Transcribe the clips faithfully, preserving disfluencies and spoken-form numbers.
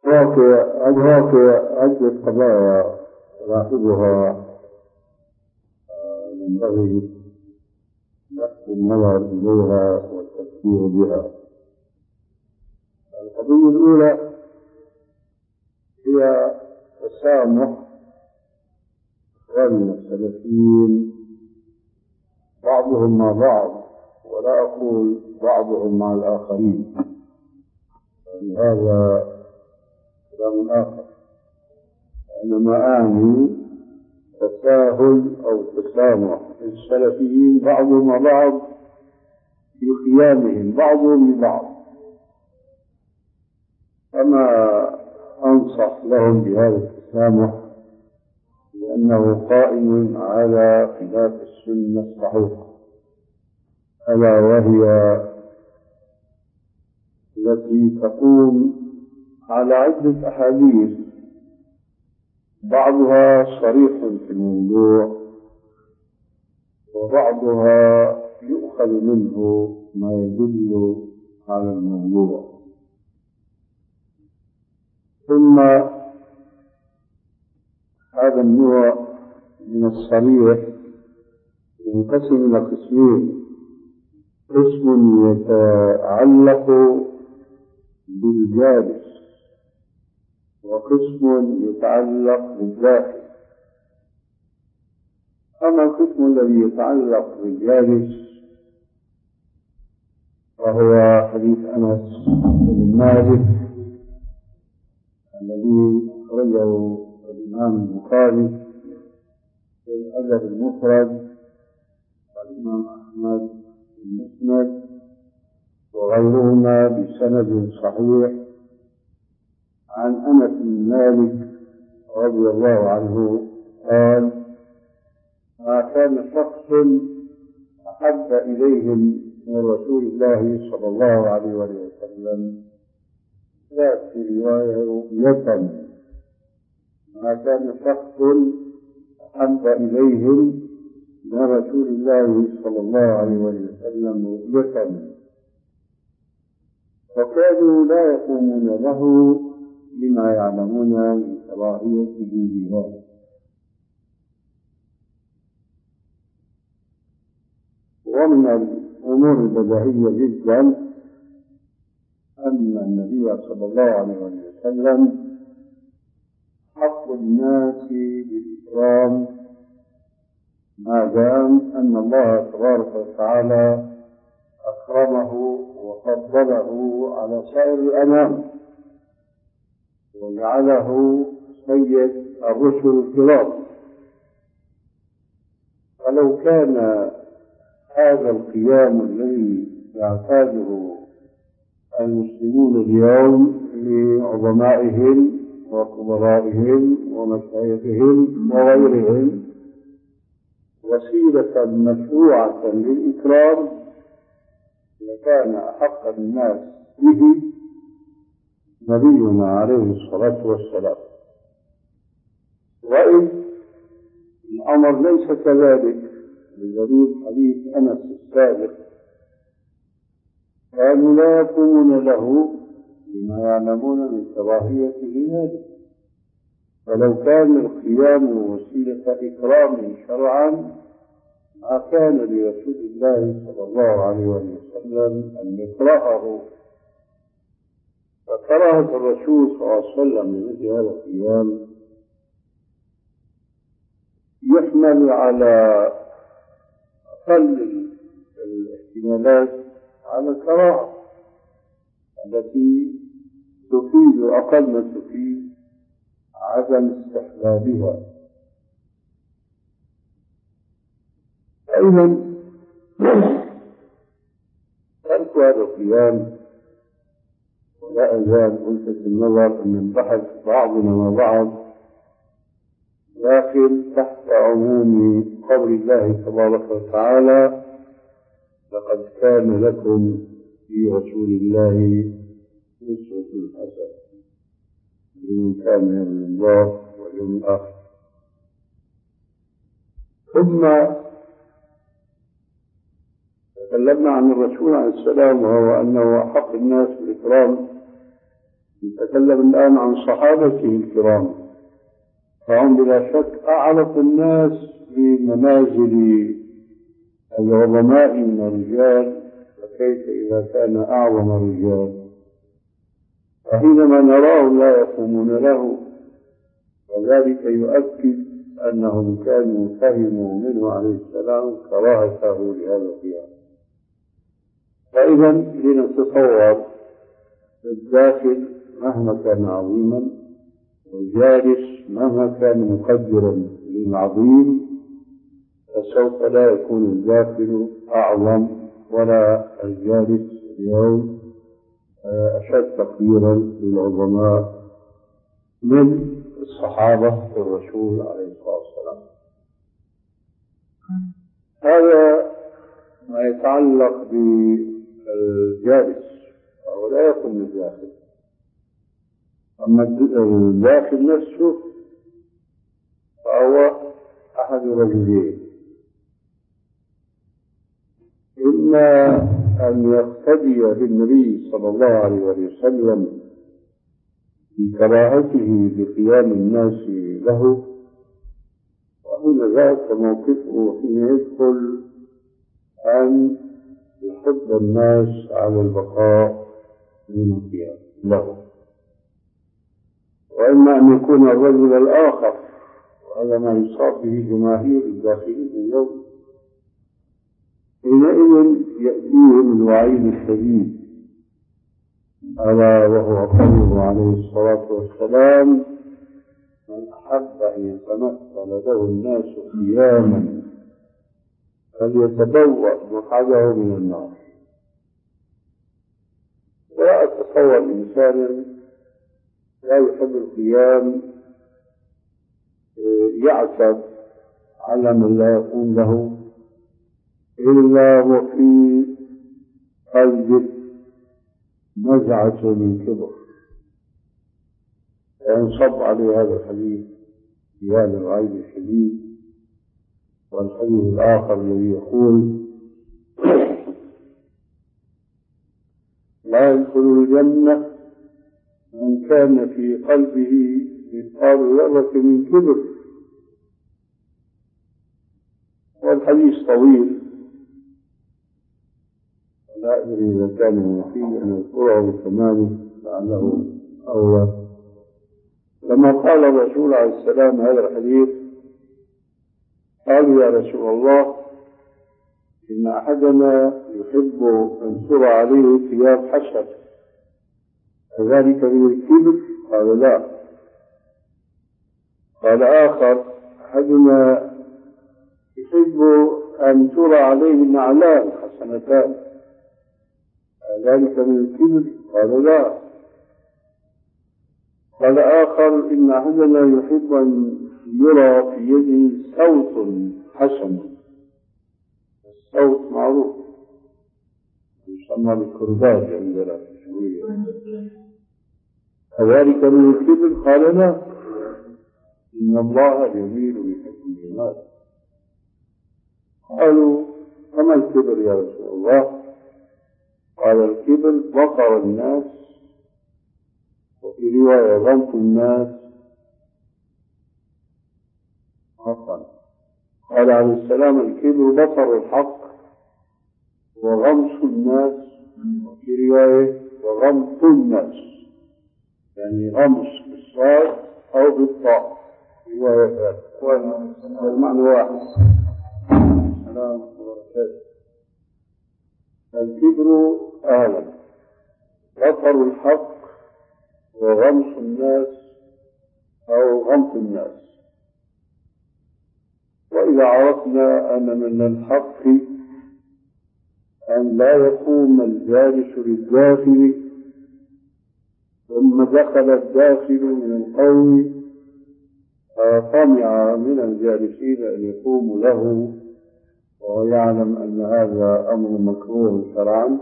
الواقع عدة قضايا راقبها ينبغي بحث النظر إليها والتفكير بها. القضية الأولى هي تسامح إخواننا السلفيين بعضهم مع بعض، ولا أقول بعضهم مع الآخرين، يعني هذا كلام آخر، إنما أعني تساهل أو تسامح السلفيين بعضهم مع بعض في قيامهم بعضهم لبعض. أما أنصح لهم بهذا التسامح لأنه قائم على خلاف السنة الصحيحة، ألا وهي التي تقوم على عدة أحاديث بعضها صريح في الموضوع وبعضها يؤخذ منه ما يدل على الموضوع. ثم هذا النوع من الصريح ينقسم إلى قسمين: قسم يتعلق بالجالس، وقسم يتعلق بالداخل. أما القسم الذي يتعلق بالجالس وهو حديث أنس بن مالك الذي أخرجه الإمام البخاري في الأدب المفرد والإمام أحمد في المسند وغيرهما بسند صحيح عن أنس بن مالك رضي الله عنه قال: ما كان شخص أحب إليهم من رسول الله صلى الله عليه وسلم، لا في رواية رؤية، ما كان شخص أحب إليهم من رسول الله صلى الله عليه وسلم رؤية، وكانوا لا يقومون له لما يعلمون من كراهيته بها. ومن الأمور البديهية جدا أن النبي صلى الله عليه وسلم حق الناس بالإكرام ما دام أن الله تبارك وتعالى أكرمه وفضله على سائر الأنام وجعله سيد الرسل الكرام. فلو كان هذا القيام الذي يعتاده المسلمون اليوم لعظمائهم وكبرائهم ومشايخهم وغيرهم وسيلة مشروعة للإكرام لكان أحق الناس به نبينا عليه الصلاة والسلام. وإن الأمر ليس كذلك بدليل حديث أنس السابق، كانوا لا يقومون له بما يعلمون من كراهيته هذا. فلو كان القيام وسيلة إكرام شرعا ما كان لرسول الله صلى الله عليه وسلم أن يكرهه. فكراهة الرسول صلى الله عليه وسلم لمثل هذا القيام يحمل على أقل الاحتمالات على الكراهة التي تفيد أقل ما تفيد عدم استحبابها. أيضا ترك هذا القيام، ولا أزال ألفت النظر أن البحث بعضنا وبعض داخل تحت عموم قول الله تبارك وتعالى: لقد كان لكم في رسول الله أسوة حسنة لمن كان يرجو الله واليوم الآخر. ثم تكلمنا عن الرسول عليه السلام وهو أنه أحق الناس بالإكرام نتكلم الآن عن صحابته الكرام، فهم بلا شك أعرف الناس بمنازل العظماء من الرجال، فكيف إذا كان أعظم الرجال؟ فحينما نراه لا يقومون له، وذلك يؤكد أنهم كانوا فهموا منه عليه السلام كراهته لهذا القيام. فإذا لنتصور الداخل مهما كان عظيما، والجالس مهما كان مقدرا للعظيم، فسوف لا يكون الداخل أعظم ولا الجالس اليوم أشد تقديرا للعظماء من الصحابة الرسول عليه الصلاة والسلام. هذا ما يتعلق بالجالس، فهو لا يكون الداخل. أما الداخل نفسه فهو أحد رجلين: إما أن يقتدي بالنبي صلى الله عليه وسلم في كراهته بقيام الناس له، وهنا ذاك موقفه حين يدخل أن يحض الناس على البقاء من القيام له. وإما أن يكون الرجل الآخر، وهذا ما يصاب به جماهير الداخلين اليوم، حينئذ يأتيهم الوعيد الشديد، ألا وهو قوله عليه الصلاة والسلام: من أحب أن يتمثل له الناس قياما فليتبوأ مقعده من النار. لا أتصور إنسانا لا يحب القيام يعتب على من لا يقوم له إلا وفي قلبه نزعة من كبر، وينصب عليه هذا الحديث في هذا الوعيد الشديد. والحديث الآخر الذي يقول: لا يدخل الجنة من كان في قلبه مثقال ذرة من كبر. والحديث طويل، لا أدري إذا كان مفيد أن يذكره بالتمام لعله أول. لما قال الرسول عليه السلام هذا الحديث، قالوا: يا رسول الله، إن أحدنا يحب أن ترى عليه ثياب حسن، فذلك من الكبر؟ قال: لا. قال آخر: أحدنا يحب أن ترى عليه نعلان حسنتان، ذلك من الكبر؟ قال: لا. قال آخر: إن أحدنا يحب أن يرى في يده صوت حسن. الصوت معروف يسمى بالكرباج عندنا في سوريا، ذلك من الكبر؟ قال: لا. إن الله جميل يحب الجمال. قالوا: فما الكبر يا رسول الله؟ قال: الكبر بطر الناس، وفي رواية غمط الناس. حقا. قال عليه السلام: الكبر بطر الحق وغمص الناس، وفي رواية وغمط الناس، يعني غمص بالصاد أو بالطاء، رواية والمعنى واحد. السلام وبركاته. الكبر آلة، بطر الحق وغمص الناس أو غمط الناس. وإذا عرفنا أن من الحق أن لا يقوم الجالس للداخل ثم دخل الداخل من القوم فطمع من الجالسين أن يقوموا له، وهو يعلم أن هذا أمر مكروه شرعا،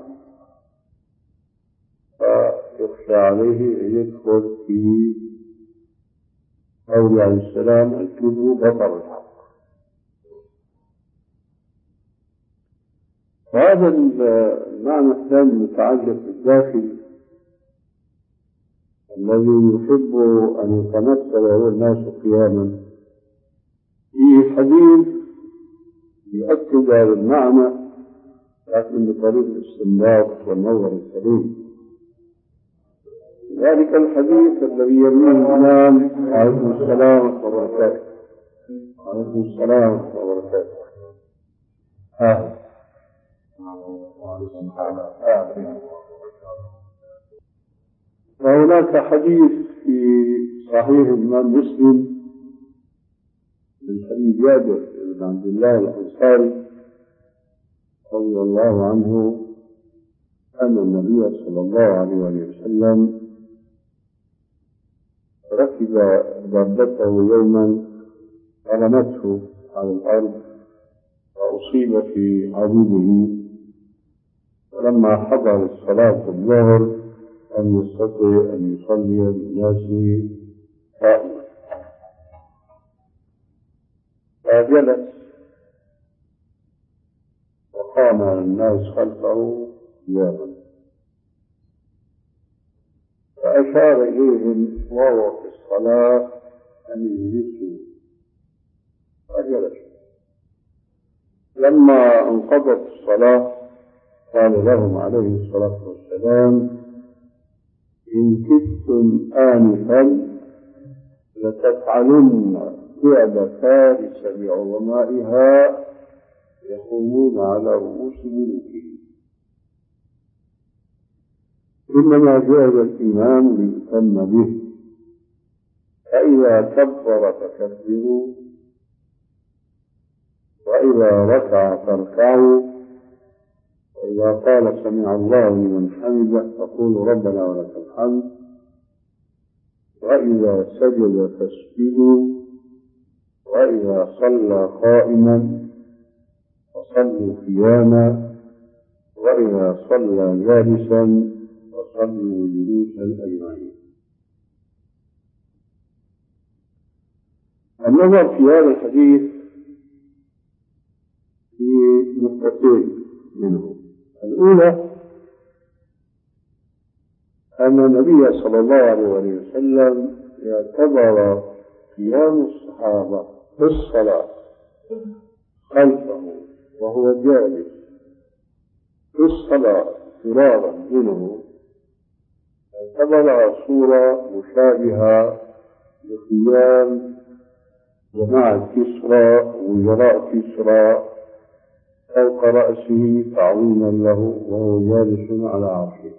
فيخشى عليه أن يدخل في قول عليه السلام: الكبر بطر الحق. وهذا المعنى الثاني المتعلق بالداخل الذي يحب أن يتمثل هو الناس قياما. في حديث يؤكد هذا المعنى لكن بطريق الاستنباط والنظر السليم. ذلك الحديث الذي يرويه الإمام عليه السلام وبركاته عليه السلام وبركاته آه. وهناك حديث في صحيح الإمام مسلم من حديث جابر بن عبد الله الأنصاري رضي الله عنه أن النبي صلى الله عليه وسلم ركب دابته يوما فرمته على الأرض وأصيب في عضده، ولما حضر الصلاة الظهر لم يستطع أن يصلي بالناس قائما، فجلس وقام الناس خلفه قياما، فأشار إليهم وهو في الصلاة أن يجلسوا فجلسوا. لما انقضت الصلاة قال لهم عليه الصلاة والسلام: إن كدتم آنفا لتفعلن فعل فارس بعظمائها يقومون على رؤوس ملوكهم، إنما جعل الإمام ليؤتم به، فإذا كبر فكبروا، وإذا ركع فاركعوا، وإذا قال سمع الله لمن حمده فقولوا ربنا ولك الحمد، وإذا سجد فاسجدوا، وإذا صلى قائما فصلوا قياما، وإذا صلى جالسا فصلوا جلوسا أجمعين. النظر في هذا الحديث في نقطتين منه. الأولى أن النبي صلى الله عليه وسلم اعتبر قيام الصحابة في الصلاة خلفه وهو جالس في الصلاة فرارا منه، اعتبر صورة مشابهة لقيام جماعة كسرى وزراء كسرى فوق رأسه تعظيما له وهو جالس على عرشه،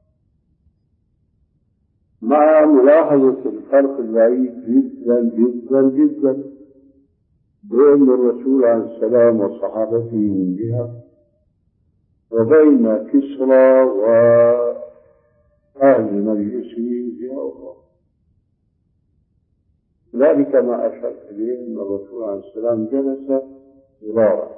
مع ملاحظة الفرق البعيد جدا جدا جدا بين الرسول عليه السلام وصحابته من جهة، وبين كسرى وأهل مجلسه من جهة أخرى. ذلك ما أشرت إليه أن الرسول عليه السلام جلس فرارا،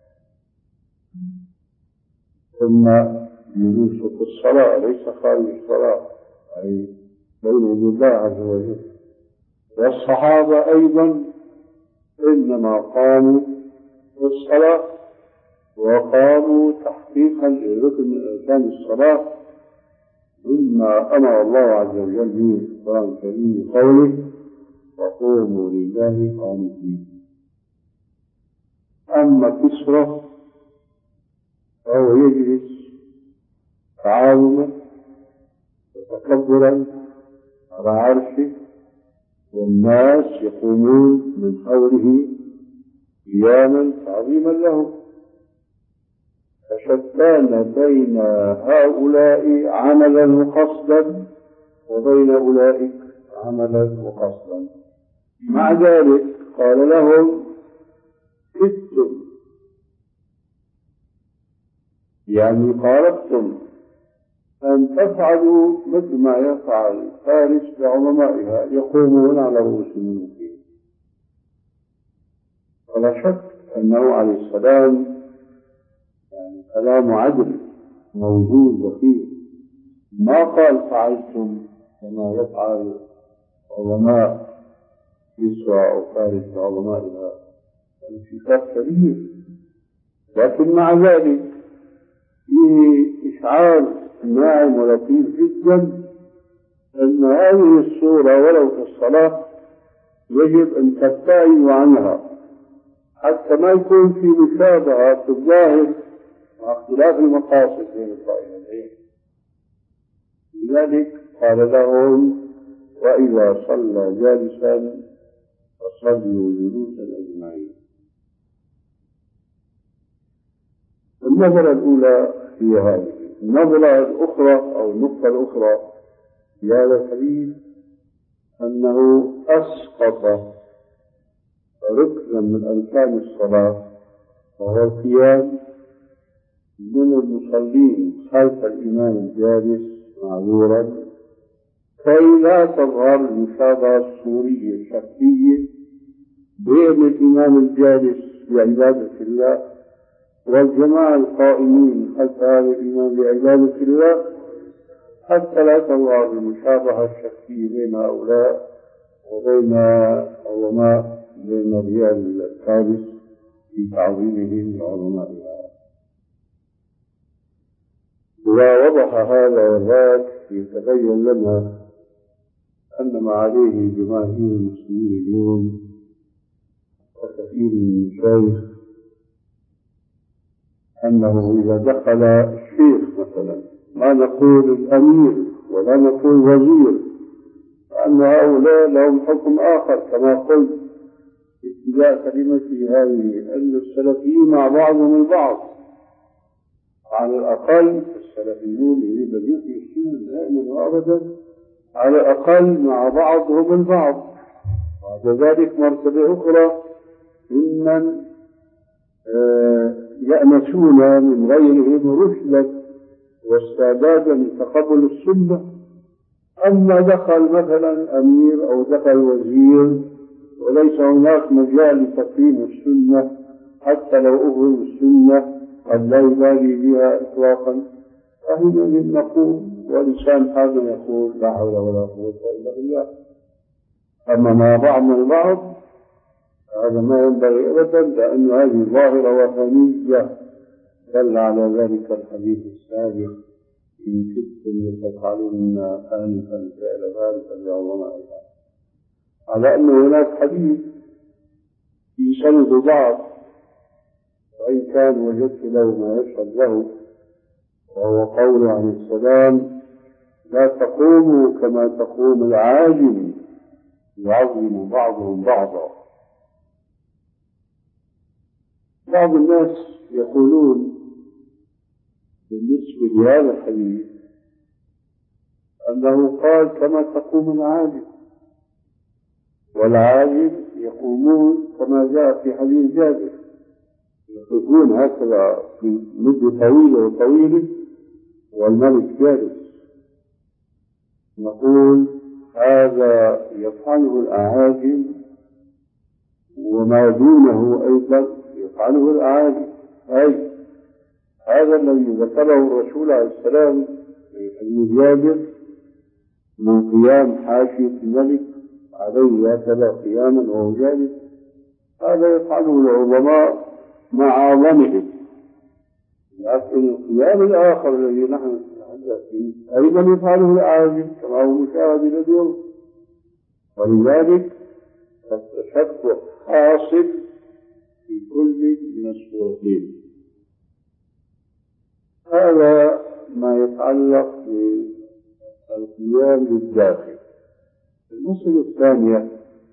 ثم جلوسه في الصلاة ليس خارج الصلاة، أي بين وجود الله عز وجل. والصحابة أيضا إنما قاموا في الصلاة وقاموا تحقيقا لركن من أركان الصلاة، مما أمر الله عز وجل به في القرآن الكريم قوله: وقوموا لله قانتين. أما كسرى فهو يجلس تعاظما وتكبرا على عرشه، والناس يقومون من حوله قياما تعظيما له، فشتان بين هؤلاء عملا وقصدا وبين أولئك عملا وقصدا. مع ذلك قال لهم: كدتم، يعني قاربتم أن تفعلوا مثل ما يفعل فارس بعظمائها يقومون على رؤوس ملوكهم. ولا شك أنه عليه السلام يعني كلام عدل موجود وفيه، ما قال فعلتم كما يفعل عظماء كسرى أو فارس بعظمائها، يعني في فرق كبير. لكن مع ذلك فيه إشعار ناعم ولطيف جدا أن هذه الصورة ولو في الصلاة يجب أن تبتعد عنها حتى ما يكون في مشابهة في الظاهر مع اختلاف المقاصد بين الطائفتين. لذلك قال لهم: وإذا صلى جالسا فصلوا جلوسا أجمعين. النظرة الأولى هي هذه. النظرة الأخرى أو النقطة الأخرى في هذا الحديث أنه أسقط ركنا من أركان الصلاة وهو القيام من المصلين خلف الإمام الجالس معذورا كي لا تظهر المشابهة الصورية الشكلية بين الإمام الجالس بعبادة الله والجماعة القائمين خلف هذا الإمام بعبادة الله، حتى لا تظهر المشابهة الشكلية بين هؤلاء وبين علماء بين الرجال الثالث في تعظيمهم لعلمائها. إذا وضح هذا وذاك يتبين لنا أن ما عليه جماهير المسلمين اليوم وكثير من المشايخ أنه إذا دخل الشيخ مثلا ما نقول الأمير ولا نقول وزير، فأن هؤلاء لهم حكم آخر كما قلت ابتداء كلمتي هذه، أن السلفيين مع بعضهم البعض. على الأقل السلفيون يريد أن يحيوا دائما وأبدا على الأقل مع بعضهم البعض. بعد ذلك مرتبة أخرى ممن يأنسون من غيرهم رشدا واستعدادا لتقبل السنة. أما دخل مثلا أمير أو دخل وزير وليس هناك مجال لتقييم السنة حتى لو أظهر السنة قد لا يبالي بها إطلاقا، فحينئذ نقول ولسان حالنا يقول لا حول ولا قوة إلا بالله. أما مع بعضنا البعض هذا ما ينبغي أبدا، لأن هذه ظاهرة وثنية دل على ذلك الحديث السابق: إن كنتم لتفعلن آنفا فعل ذلك بعظمائها. على أن هناك حديث في سند بعض وإن كان وجدت له ما يشهد له، وهو قول عن السلام: لا تقوموا كما تقوم العاجم يعظم بعضهم بعضا. بعض الناس يقولون بالنسبة لهذا الحديث أنه قال كما تقوم العاجم، والعاجم يقومون كما جاء في حديث جابر، يقومون هكذا في مدة طويلة وطويلة والملك جالس. نقول هذا يفعله الأعاجم وما دونه أيضا يفعله الأعاجم. أي هذا الذي ذكره الرسول عليه السلام في حديث جابر من قيام حاشية الملك عليه هكذا قياما وهو جالس، هذا يفعله العظماء مع عظمهم. لكن القيام الآخر الذي نحن نتحدث فيه أيضا يفعله العاجم كما هو مشاهد اليوم، ولذلك التشبه حاصل في كل من الصورتين. هذا ما يتعلق بالقيام للداخل. المسألة الثانية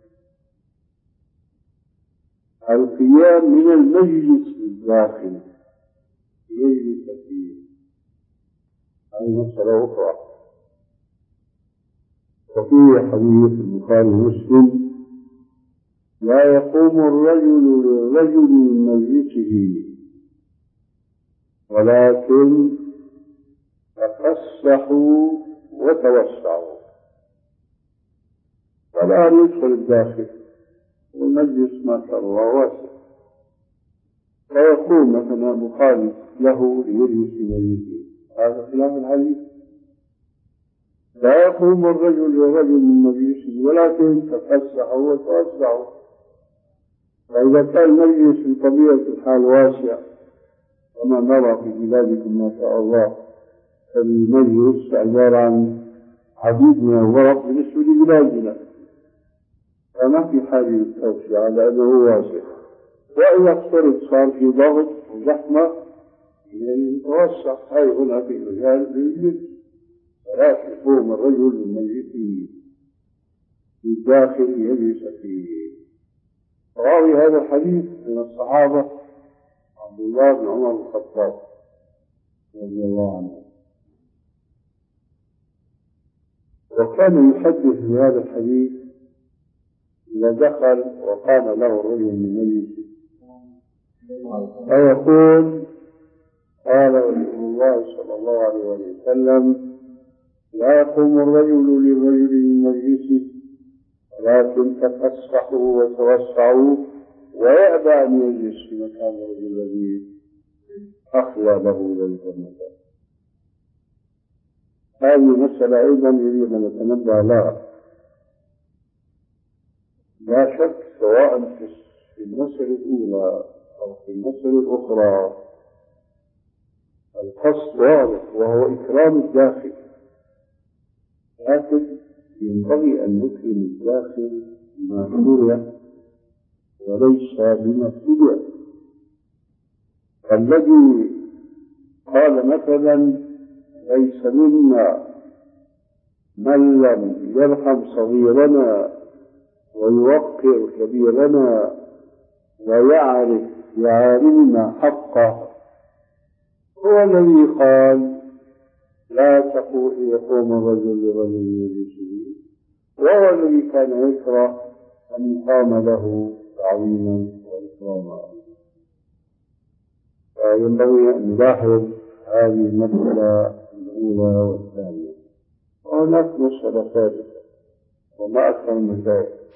القيام من المجلس للداخل يجلس فيه، هذه مسألة أخرى. وفي حديث البخاري ومسلم: لا يقوم الرجل للرجل من مجلسه ولكن تفسحوا وتوسعوا. فالآن يدخل الداخل والمجلس ما شاء الله واسع، فيقوم مثلا مخالف له ليجلس في مجلسه، هذا خلاف الحديث. لا يقوم الرجل للرجل من مجلسه ولكن تفسحوا وتوسعوا. فإذا كان المجلس بطبيعة الحال واسع كما نرى في بلادكم ما شاء الله، المجلس عبارة عن عديد من الورق بالنسبة لبلادنا، فما في حاجة للتوسعة لأنه واسع. وإذا اقترض صار في ضغط وزحمة يعني يتوسع. هاي هنا في مجال للجلس، فلا يقوم الرجل من مجلسه في الداخل يجلس فيه. راوي هذا الحديث من الصحابة عبد الله بن عمر بن الخطاب رضي الله عنه، وكان يحدث بهذا الحديث إذا دخل وقام له الرجل من مجلسه فيقول: قال رسول الله صلى الله عليه وسلم: لا يقوم الرجل للرجل من مجلسه ولكن تفسحوا وتوسعوا، ويأبى أن يجلس في مكان الرجل الذي أخلى له ذلك المكان. هذه مسألة أيضا يريد أن نتنبه لها. لا شك سواء في المسألة الأولى أو في المسألة الأخرى القصد واضح وهو إكرام الداخل، لكن ينبغي أن نكرم الداخل بما شرع وليس بما ابتدع. الذي قال مثلا: ليس منا من لم يرحم صغيرنا ويوقر كبيرنا ويعرف لعالمنا حقه، هو الذي قال: لا تقول يقوم الرجل لرجل يجلسه، وهو الذي كان يكره أن يقام له تعظيما وإكراما. فينبغي أن نلاحظ هذه المسألة الأولى والثانية. وهناك مسألة ثالثة وما أكثر من ذلك،